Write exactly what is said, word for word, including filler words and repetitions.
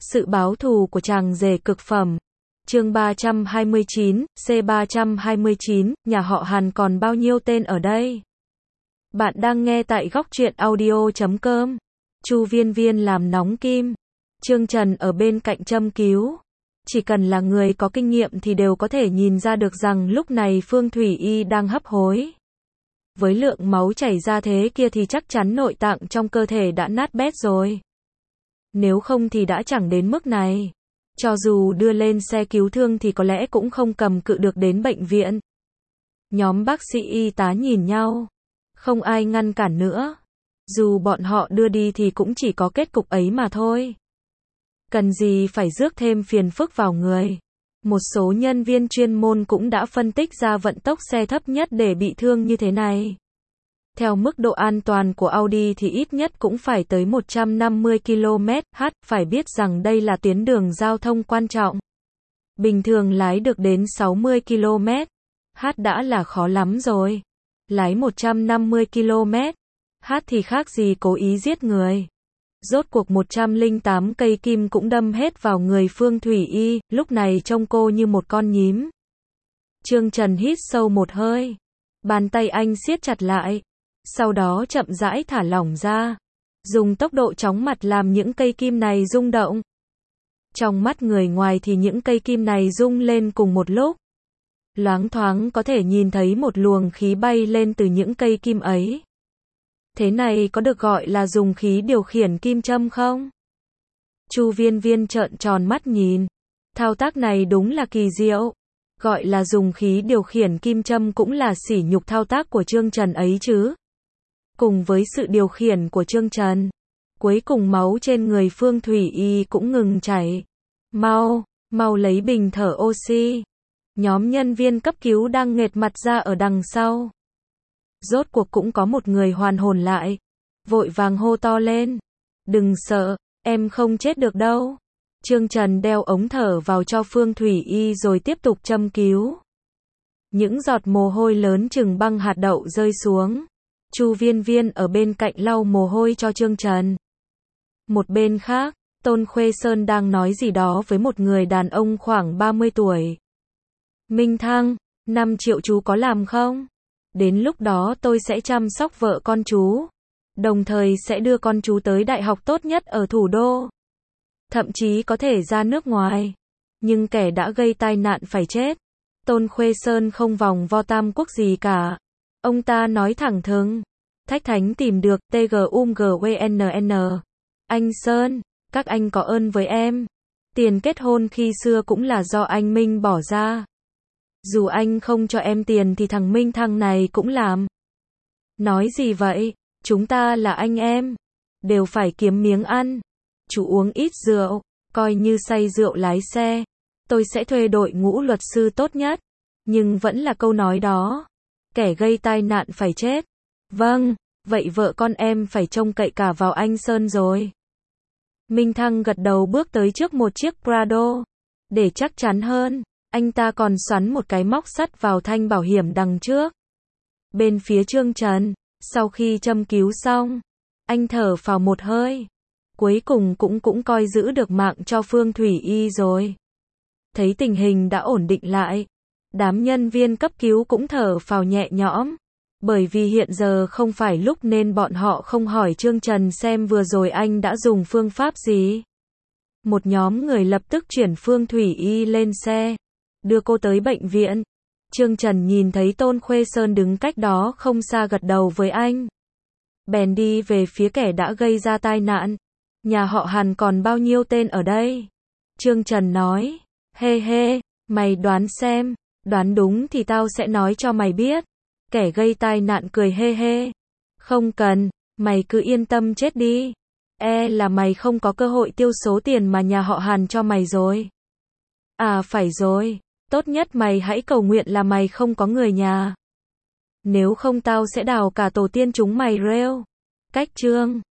Sự báo thù của chàng rể cực phẩm. Chương ba trăm hai mươi chín, C ba trăm hai mươi chín, nhà họ Hàn còn bao nhiêu tên ở đây? Bạn đang nghe tại góc truyện audio chấm com. Chu Viên Viên làm nóng kim. Trương Trần ở bên cạnh châm cứu. Chỉ cần là người có kinh nghiệm thì đều có thể nhìn ra được rằng lúc này Phương Thủy Y đang hấp hối. Với lượng máu chảy ra thế kia thì chắc chắn nội tạng trong cơ thể đã nát bét rồi. Nếu không thì đã chẳng đến mức này. Cho dù đưa lên xe cứu thương thì có lẽ cũng không cầm cự được đến bệnh viện. Nhóm bác sĩ y tá nhìn nhau. Không ai ngăn cản nữa. Dù bọn họ đưa đi thì cũng chỉ có kết cục ấy mà thôi. Cần gì phải rước thêm phiền phức vào người. Một số nhân viên chuyên môn cũng đã phân tích ra vận tốc xe thấp nhất để bị thương như thế này. Theo mức độ an toàn của Audi thì ít nhất cũng phải tới một trăm năm mươi ki lô mét trên giờ, phải biết rằng đây là tuyến đường giao thông quan trọng. Bình thường lái được đến sáu mươi ki lô mét trên giờ đã là khó lắm rồi. Lái một trăm năm mươi ki lô mét trên giờ thì khác gì cố ý giết người. Rốt cuộc một trăm lẻ tám cây kim cũng đâm hết vào người Phương Thủy Y, lúc này trông cô như một con nhím. Trương Trần hít sâu một hơi. Bàn tay anh siết chặt lại. Sau đó chậm rãi thả lỏng ra. Dùng tốc độ chóng mặt làm những cây kim này rung động. Trong mắt người ngoài thì những cây kim này rung lên cùng một lúc. Loáng thoáng có thể nhìn thấy một luồng khí bay lên từ những cây kim ấy. Thế này có được gọi là dùng khí điều khiển kim châm không? Chu Viên Viên trợn tròn mắt nhìn. Thao tác này đúng là kỳ diệu. Gọi là dùng khí điều khiển kim châm cũng là sỉ nhục thao tác của Trương Trần ấy chứ. Cùng với sự điều khiển của Trương Trần, cuối cùng máu trên người Phương Thủy Y cũng ngừng chảy. Mau, mau lấy bình thở oxy. Nhóm nhân viên cấp cứu đang nghệt mặt ra ở đằng sau. Rốt cuộc cũng có một người hoàn hồn lại. Vội vàng hô to lên. Đừng sợ, em không chết được đâu. Trương Trần đeo ống thở vào cho Phương Thủy Y rồi tiếp tục châm cứu. Những giọt mồ hôi lớn chừng băng hạt đậu rơi xuống. Chu Viên Viên ở bên cạnh lau mồ hôi cho Trương Trần. Một bên khác, Tôn Khuê Sơn đang nói gì đó với một người đàn ông khoảng ba mươi tuổi. Minh Thăng, năm triệu chú có làm không? Đến lúc đó tôi sẽ chăm sóc vợ con chú. Đồng thời sẽ đưa con chú tới đại học tốt nhất ở thủ đô. Thậm chí có thể ra nước ngoài. Nhưng kẻ đã gây tai nạn phải chết. Tôn Khuê Sơn không vòng vo tam quốc gì cả. Ông ta nói thẳng thừng. Thách Thánh tìm được T G U M G W N N. Anh Sơn, các anh có ơn với em. Tiền kết hôn khi xưa cũng là do anh Minh bỏ ra. Dù anh không cho em tiền thì thằng Minh Thăng này cũng làm. Nói gì vậy? Chúng ta là anh em. Đều phải kiếm miếng ăn. Chú uống ít rượu. Coi như say rượu lái xe. Tôi sẽ thuê đội ngũ luật sư tốt nhất. Nhưng vẫn là câu nói đó. Kẻ gây tai nạn phải chết. Vâng, vậy vợ con em phải trông cậy cả vào anh Sơn rồi. Minh Thăng gật đầu bước tới trước một chiếc Prado. Để chắc chắn hơn, anh ta còn xoắn một cái móc sắt vào thanh bảo hiểm đằng trước. Bên phía Trương Trần, sau khi châm cứu xong, anh thở phào một hơi. Cuối cùng cũng cũng coi giữ được mạng cho Phương Thủy Y rồi. Thấy tình hình đã ổn định lại. Đám nhân viên cấp cứu cũng thở phào nhẹ nhõm. Bởi vì hiện giờ không phải lúc nên bọn họ không hỏi Trương Trần xem vừa rồi anh đã dùng phương pháp gì. Một nhóm người lập tức chuyển Phương Thủy Y lên xe. Đưa cô tới bệnh viện. Trương Trần nhìn thấy Tôn Khuê Sơn đứng cách đó không xa gật đầu với anh. Bèn đi về phía kẻ đã gây ra tai nạn. Nhà họ Hàn còn bao nhiêu tên ở đây? Trương Trần nói. Hê hê, mày đoán xem. Đoán đúng thì tao sẽ nói cho mày biết. Kẻ gây tai nạn cười hê hê. Không cần, mày cứ yên tâm chết đi. E là mày không có cơ hội tiêu số tiền mà nhà họ Hàn cho mày rồi. À phải rồi, tốt nhất mày hãy cầu nguyện là mày không có người nhà. Nếu không tao sẽ đào cả tổ tiên chúng mày rêu. Cách chương